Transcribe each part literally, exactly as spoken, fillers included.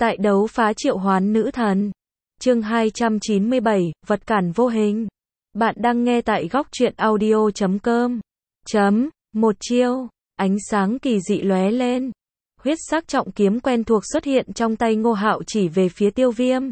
Tại đấu phá triệu hoán nữ thần. Chương hai trăm chín mươi bảy, vật cản vô hình. Bạn đang nghe tại góc truyện audio chấm com. Chấm, một chiêu, ánh sáng kỳ dị lóe lên. Huyết sắc trọng kiếm quen thuộc xuất hiện trong tay Ngô Hạo chỉ về phía Tiêu Viêm.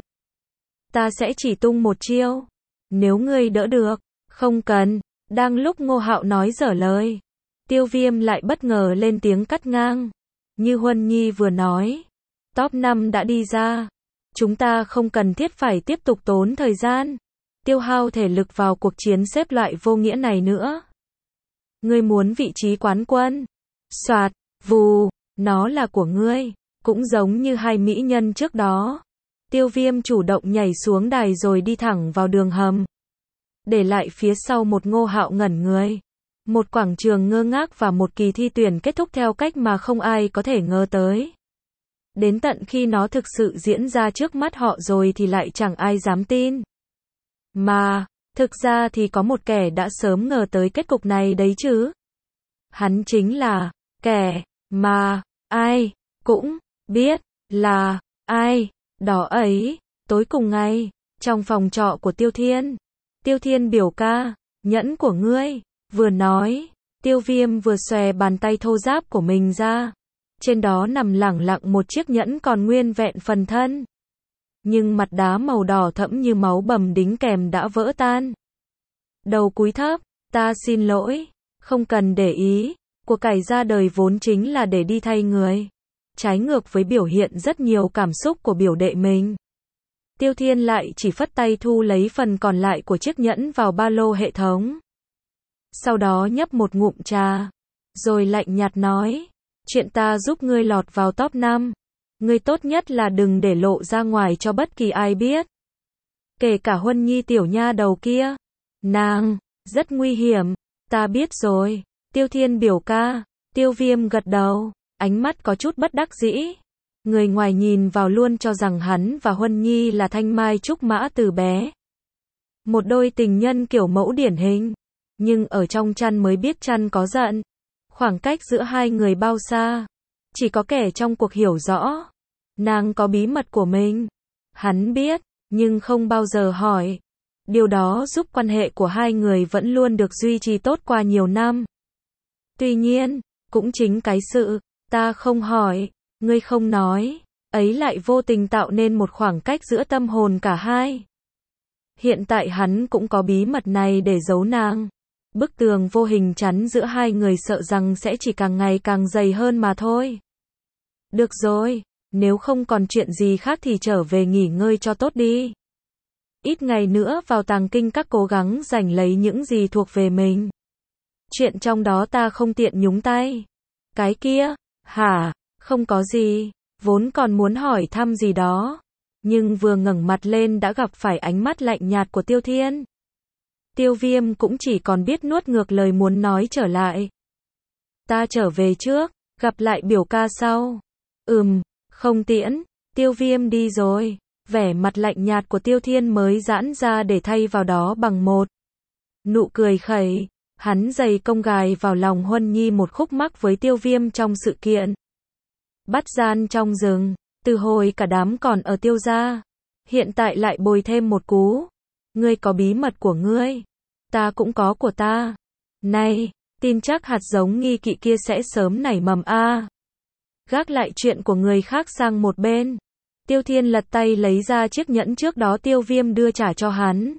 Ta sẽ chỉ tung một chiêu. Nếu ngươi đỡ được, không cần. Đang lúc Ngô Hạo nói dở lời, Tiêu Viêm lại bất ngờ lên tiếng cắt ngang. Như Huân Nhi vừa nói, top năm đã đi ra. Chúng ta không cần thiết phải tiếp tục tốn thời gian, tiêu hao thể lực vào cuộc chiến xếp loại vô nghĩa này nữa. Ngươi muốn vị trí quán quân? Soạt, vù, nó là của ngươi. Cũng giống như hai mỹ nhân trước đó. Tiêu Viêm chủ động nhảy xuống đài rồi đi thẳng vào đường hầm. Để lại phía sau một Ngô Hạo ngẩn người. Một quảng trường ngơ ngác và một kỳ thi tuyển kết thúc theo cách mà không ai có thể ngờ tới. Đến tận khi nó thực sự diễn ra trước mắt họ rồi thì lại chẳng ai dám tin. Mà, thực ra thì có một kẻ đã sớm ngờ tới kết cục này đấy chứ. Hắn chính là kẻ mà ai cũng biết là ai. Đó ấy, tối cùng ngày, trong phòng trọ của Tiêu Thiên. Tiêu Thiên biểu ca, nhẫn của ngươi. Vừa nói, Tiêu Viêm vừa xòe bàn tay thô ráp của mình ra. Trên đó nằm lẳng lặng một chiếc nhẫn còn nguyên vẹn phần thân. Nhưng mặt đá màu đỏ thẫm như máu bầm đính kèm đã vỡ tan. Đầu cúi thấp, ta xin lỗi, không cần để ý, của cải ra đời vốn chính là để đi thay người. Trái ngược với biểu hiện rất nhiều cảm xúc của biểu đệ mình. Tiêu Thiên lại chỉ phất tay thu lấy phần còn lại của chiếc nhẫn vào ba lô hệ thống. Sau đó nhấp một ngụm trà, rồi lạnh nhạt nói, chuyện ta giúp ngươi lọt vào top năm. Ngươi tốt nhất là đừng để lộ ra ngoài cho bất kỳ ai biết. Kể cả Huân Nhi tiểu nha đầu kia. Nàng, rất nguy hiểm. Ta biết rồi. Tiêu Thiên biểu ca. Tiêu Viêm gật đầu, ánh mắt có chút bất đắc dĩ. Người ngoài nhìn vào luôn cho rằng hắn và Huân Nhi là thanh mai trúc mã từ bé. Một đôi tình nhân kiểu mẫu điển hình. Nhưng ở trong chăn mới biết chăn có giận. Khoảng cách giữa hai người bao xa. Chỉ có kẻ trong cuộc hiểu rõ. Nàng có bí mật của mình. Hắn biết, nhưng không bao giờ hỏi. Điều đó giúp quan hệ của hai người vẫn luôn được duy trì tốt qua nhiều năm. Tuy nhiên, cũng chính cái sự, ta không hỏi, ngươi không nói, ấy lại vô tình tạo nên một khoảng cách giữa tâm hồn cả hai. Hiện tại hắn cũng có bí mật này để giấu nàng. Bức tường vô hình chắn giữa hai người sợ rằng sẽ chỉ càng ngày càng dày hơn mà thôi. Được rồi, nếu không còn chuyện gì khác thì trở về nghỉ ngơi cho tốt đi. Ít ngày nữa vào tàng kinh các cố gắng giành lấy những gì thuộc về mình. Chuyện trong đó ta không tiện nhúng tay. Cái kia, hả, không có gì, vốn còn muốn hỏi thăm gì đó. Nhưng vừa ngẩng mặt lên đã gặp phải ánh mắt lạnh nhạt của Tiêu Thiên. Tiêu Viêm cũng chỉ còn biết nuốt ngược lời muốn nói trở lại. Ta trở về trước, gặp lại biểu ca sau. Ừm, không tiễn, Tiêu Viêm đi rồi. Vẻ mặt lạnh nhạt của Tiêu Thiên mới giãn ra để thay vào đó bằng một nụ cười khẩy. Hắn dày công gài vào lòng Huân Nhi một khúc mắc với Tiêu Viêm trong sự kiện bắt gian trong rừng. Từ hồi cả đám còn ở Tiêu gia, hiện tại lại bồi thêm một cú. Ngươi có bí mật của ngươi, ta cũng có của ta. Này, tin chắc hạt giống nghi kỵ kia sẽ sớm nảy mầm a. À. Gác lại chuyện của người khác sang một bên. Tiêu Thiên lật tay lấy ra chiếc nhẫn trước đó Tiêu Viêm đưa trả cho hắn.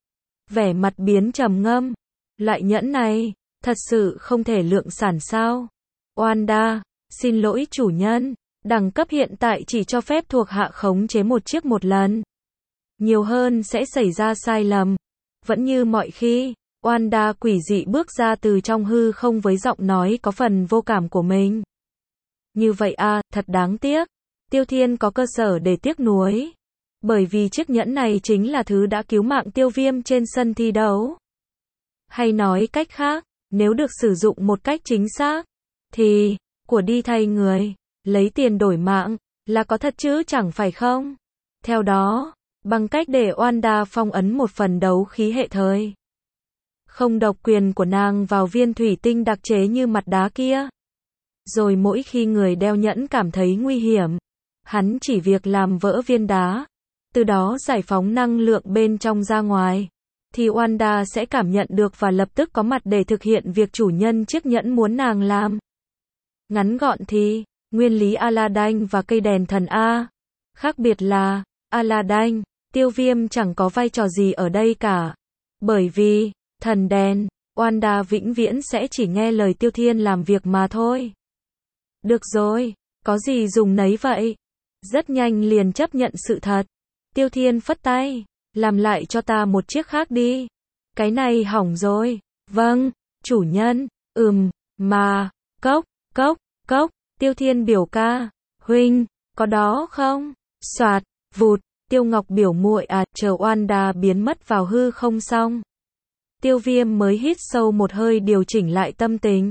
Vẻ mặt biến trầm ngâm. Loại nhẫn này, thật sự không thể lượng sản sao? Oanda, xin lỗi chủ nhân. Đẳng cấp hiện tại chỉ cho phép thuộc hạ khống chế một chiếc một lần. Nhiều hơn sẽ xảy ra sai lầm. Vẫn như mọi khi, Oanda quỷ dị bước ra từ trong hư không với giọng nói có phần vô cảm của mình. Như vậy à, thật đáng tiếc. Tiêu Thiên có cơ sở để tiếc nuối. Bởi vì chiếc nhẫn này chính là thứ đã cứu mạng Tiêu Viêm trên sân thi đấu. Hay nói cách khác, nếu được sử dụng một cách chính xác, thì, của đi thay người, lấy tiền đổi mạng, là có thật chứ chẳng phải không? Theo đó, bằng cách để Oanda phong ấn một phần đấu khí hệ thời không độc quyền của nàng vào viên thủy tinh đặc chế như mặt đá kia. Rồi mỗi khi người đeo nhẫn cảm thấy nguy hiểm, Hắn chỉ việc làm vỡ viên đá, từ đó giải phóng năng lượng bên trong ra ngoài, thì Wanda sẽ cảm nhận được và lập tức có mặt để thực hiện việc chủ nhân chiếc nhẫn muốn nàng làm. Ngắn gọn thì, nguyên lý Aladdin và cây đèn thần A. Khác biệt là, Aladdin, Tiêu Viêm chẳng có vai trò gì ở đây cả. Bởi vì, thần đèn, Wanda vĩnh viễn sẽ chỉ nghe lời Tiêu Thiên làm việc mà thôi. Được rồi, có gì dùng nấy vậy. Rất nhanh liền chấp nhận sự thật. Tiêu Thiên phất tay, làm lại cho ta một chiếc khác đi. Cái này hỏng rồi. Vâng, chủ nhân, ừm, mà, cốc, cốc, cốc, Tiêu Thiên biểu ca, huynh, có đó không? Soạt, vụt, Tiêu Ngọc biểu muội à, chờ Wanda biến mất vào hư không xong. Tiêu Viêm mới hít sâu một hơi điều chỉnh lại tâm tình.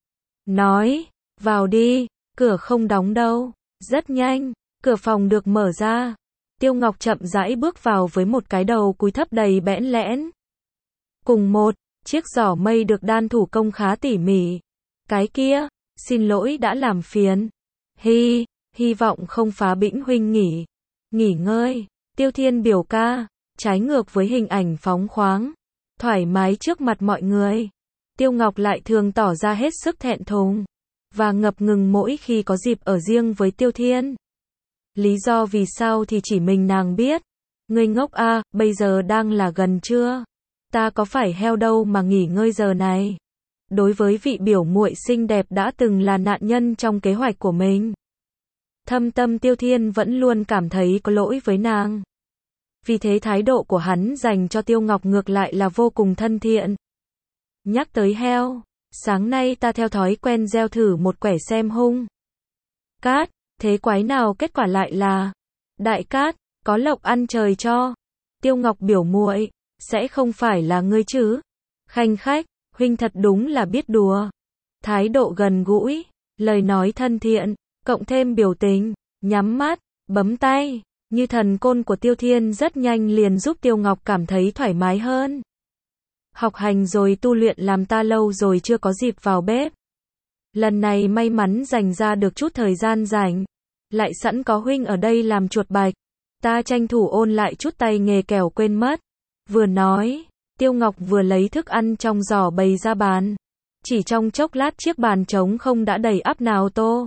Nói, vào đi, cửa không đóng đâu. Rất nhanh, cửa phòng được mở ra. Tiêu Ngọc chậm rãi bước vào với một cái đầu cúi thấp đầy bẽn lẽn. Cùng một, chiếc giỏ mây được đan thủ công khá tỉ mỉ. Cái kia, xin lỗi đã làm phiền. Hi, hy vọng không phá bĩnh huynh nghỉ. Nghỉ ngơi, Tiêu Thiên biểu ca, trái ngược với hình ảnh phóng khoáng, thoải mái trước mặt mọi người. Tiêu Ngọc lại thường tỏ ra hết sức thẹn thùng, và ngập ngừng mỗi khi có dịp ở riêng với Tiêu Thiên. Lý do vì sao thì chỉ mình nàng biết. Ngươi ngốc a, à, bây giờ đang là gần trưa. Ta có phải heo đâu mà nghỉ ngơi giờ này. Đối với vị biểu muội xinh đẹp đã từng là nạn nhân trong kế hoạch của mình, thâm tâm Tiêu Thiên vẫn luôn cảm thấy có lỗi với nàng. Vì thế thái độ của hắn dành cho Tiêu Ngọc ngược lại là vô cùng thân thiện. Nhắc tới heo, sáng nay ta theo thói quen gieo thử một quẻ xem hung. Cát, thế quái nào kết quả lại là đại cát, có lộc ăn trời cho. Tiêu Ngọc biểu muội, sẽ không phải là ngươi chứ? Khanh khách, huynh thật đúng là biết đùa. Thái độ gần gũi, lời nói thân thiện, cộng thêm biểu tình, nhắm mắt, bấm tay, như thần côn của Tiêu Thiên rất nhanh liền giúp Tiêu Ngọc cảm thấy thoải mái hơn. Học hành rồi tu luyện làm ta lâu rồi chưa có dịp vào bếp. Lần này may mắn dành ra được chút thời gian rảnh, lại sẵn có huynh ở đây làm chuột bạch. Ta tranh thủ ôn lại chút tay nghề kẻo quên mất. Vừa nói, Tiêu Ngọc vừa lấy thức ăn trong giỏ bày ra bàn. Chỉ trong chốc lát chiếc bàn trống không đã đầy ắp nào tô,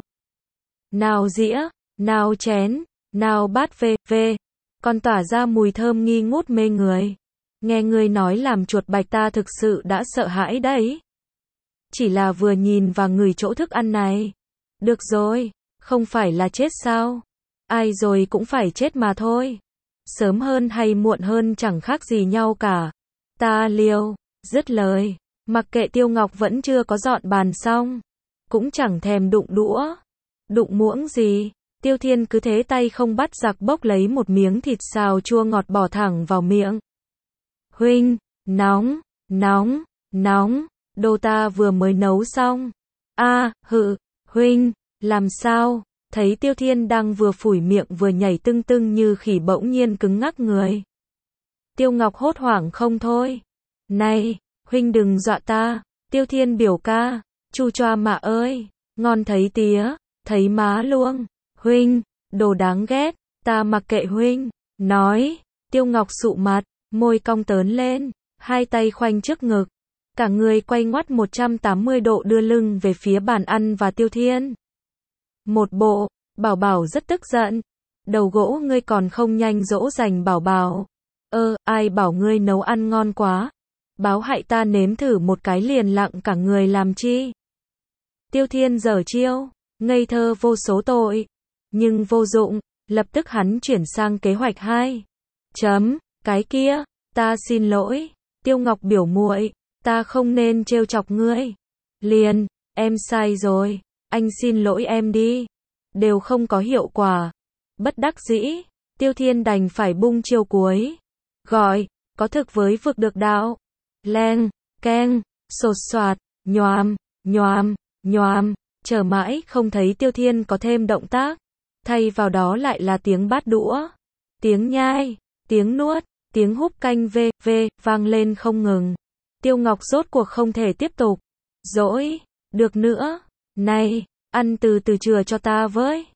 nào dĩa, nào chén, nào bát về, về. Còn tỏa ra mùi thơm nghi ngút mê người. Nghe ngươi nói làm chuột bạch ta thực sự đã sợ hãi đấy. Chỉ là vừa nhìn và ngửi chỗ thức ăn này. Được rồi, không phải là chết sao? Ai rồi cũng phải chết mà thôi. Sớm hơn hay muộn hơn chẳng khác gì nhau cả. Ta liều, dứt lời. Mặc kệ Tiêu Ngọc vẫn chưa có dọn bàn xong, cũng chẳng thèm đụng đũa, đụng muỗng gì. Tiêu Thiên cứ thế tay không bắt giặc bốc lấy một miếng thịt xào chua ngọt bỏ thẳng vào miệng. Huynh, nóng, nóng, nóng, đồ ta vừa mới nấu xong. A, à, hự, huynh, làm sao? Thấy Tiêu Thiên đang vừa phủi miệng vừa nhảy tưng tưng như khỉ bỗng nhiên cứng ngắc người. Tiêu Ngọc hốt hoảng không thôi. Này, huynh đừng dọa ta. Tiêu Thiên biểu ca, chu choa mạ ơi, ngon thấy tía, thấy má luôn. Huynh, đồ đáng ghét, ta mặc kệ huynh. Nói, Tiêu Ngọc sụ mặt, môi cong tớn lên, hai tay khoanh trước ngực. Cả người quay ngoắt một trăm tám mươi độ đưa lưng về phía bàn ăn và Tiêu Thiên. Một bộ, Bảo Bảo rất tức giận. Đầu gỗ ngươi còn không nhanh dỗ dành Bảo Bảo. Ơ, ai bảo ngươi nấu ăn ngon quá. Báo hại ta nếm thử một cái liền lặng cả người làm chi. Tiêu Thiên giở chiêu, ngây thơ vô số tội. Nhưng vô dụng, lập tức hắn chuyển sang kế hoạch hai. Chấm, cái kia, ta xin lỗi. Tiêu Ngọc biểu muội, ta không nên trêu chọc ngươi. Liền, em sai rồi, anh xin lỗi em đi. Đều không có hiệu quả. Bất đắc dĩ, Tiêu Thiên đành phải bung chiêu cuối. Gọi, có thực với vực được đạo. Leng, keng, sột soạt, nhoàm, nhoàm, nhoàm. Chờ mãi không thấy Tiêu Thiên có thêm động tác. Thay vào đó lại là tiếng bát đũa, tiếng nhai, tiếng nuốt, tiếng húp canh vê, vê, vang lên không ngừng. Tiêu Ngọc rốt cuộc không thể tiếp tục. Dỗi, được nữa. Này, ăn từ từ chừa cho ta với.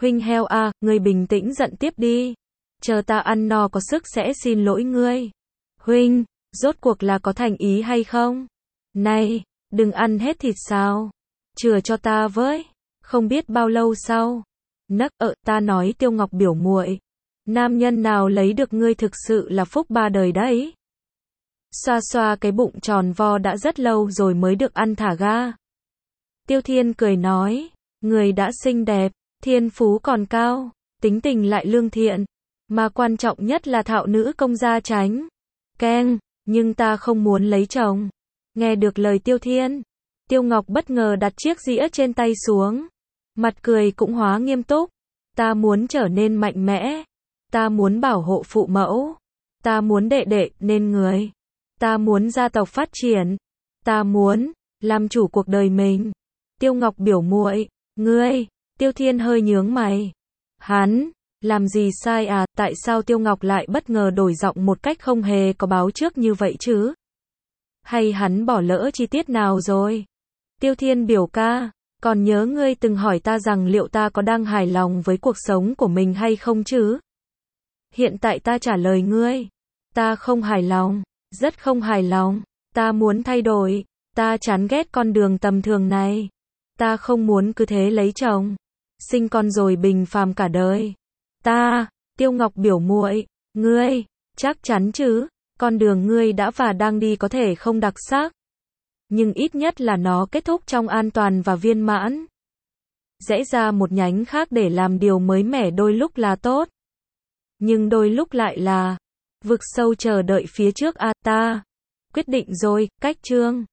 Huynh heo à, ngươi bình tĩnh giận tiếp đi. Chờ ta ăn no có sức sẽ xin lỗi ngươi. Huynh, rốt cuộc là có thành ý hay không? Này, đừng ăn hết thịt sao? Chừa cho ta với. Không biết bao lâu sau. Nấc ợ ta nói Tiêu Ngọc biểu muội. Nam nhân nào lấy được ngươi thực sự là phúc ba đời đấy. Xoa xoa cái bụng tròn vo đã rất lâu rồi mới được ăn thả ga. Tiêu Thiên cười nói, người đã xinh đẹp, thiên phú còn cao, tính tình lại lương thiện, mà quan trọng nhất là thạo nữ công gia chánh. Keng, nhưng ta không muốn lấy chồng. Nghe được lời Tiêu Thiên, Tiêu Ngọc bất ngờ đặt chiếc dĩa trên tay xuống. Mặt cười cũng hóa nghiêm túc. Ta muốn trở nên mạnh mẽ. Ta muốn bảo hộ phụ mẫu. Ta muốn đệ đệ nên người. Ta muốn gia tộc phát triển. Ta muốn làm chủ cuộc đời mình. Tiêu Ngọc biểu muội, ngươi, Tiêu Thiên hơi nhướng mày. Hắn, làm gì sai à, tại sao Tiêu Ngọc lại bất ngờ đổi giọng một cách không hề có báo trước như vậy chứ? Hay hắn bỏ lỡ chi tiết nào rồi? Tiêu Thiên biểu ca, còn nhớ ngươi từng hỏi ta rằng liệu ta có đang hài lòng với cuộc sống của mình hay không chứ? Hiện tại ta trả lời ngươi, ta không hài lòng, rất không hài lòng, ta muốn thay đổi, ta chán ghét con đường tầm thường này. Ta không muốn cứ thế lấy chồng, sinh con rồi bình phàm cả đời. Ta, Tiêu Ngọc biểu muội, ngươi, chắc chắn chứ, con đường ngươi đã và đang đi có thể không đặc sắc, nhưng ít nhất là nó kết thúc trong an toàn và viên mãn. Rẽ ra một nhánh khác để làm điều mới mẻ đôi lúc là tốt, nhưng đôi lúc lại là vực sâu chờ đợi phía trước à ta. Quyết định rồi, cách chương